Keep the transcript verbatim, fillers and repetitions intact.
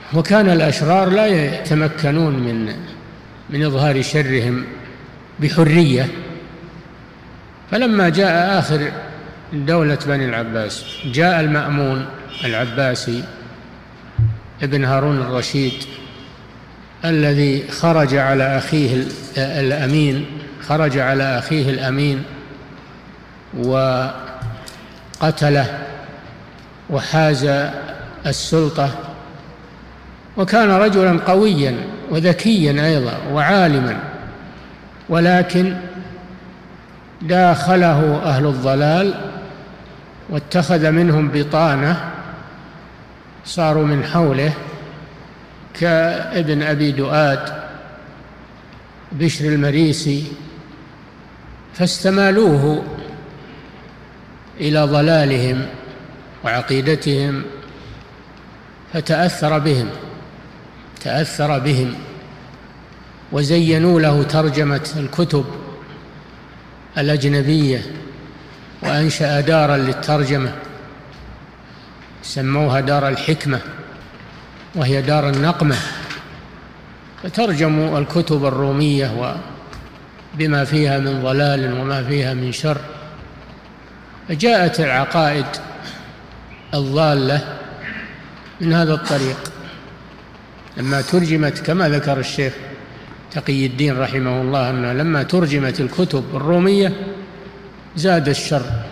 وكان الأشرار لا يتمكنون من من إظهار شرهم بحرية. فلما جاء آخر دولة بني العباس جاء المأمون العباسي ابن هارون الرشيد الذي خرج على أخيه الأمين خرج على أخيه الأمين وقتله وحاز السلطة، وكان رجلا قويا وذكيا أيضا وعالما، ولكن داخله أهل الضلال واتخذ منهم بطانة، صاروا من حوله كابن أبي دؤاد بشر المريسي، فاستمالوه إلى ضلالهم وعقيدتهم، فتأثر بهم تأثر بهم وزينوا له ترجمة الكتب الأجنبية، وأنشأ دارا للترجمة سموها دار الحكمة، وهي دار النقمة، فترجموا الكتب الرومية وبما فيها من ضلال وما فيها من شر. فجاءت العقائد الضالة من هذا الطريق لما ترجمت، كما ذكر الشيخ تقي الدين رحمه الله أنه لما ترجمت الكتب الرومية زاد الشر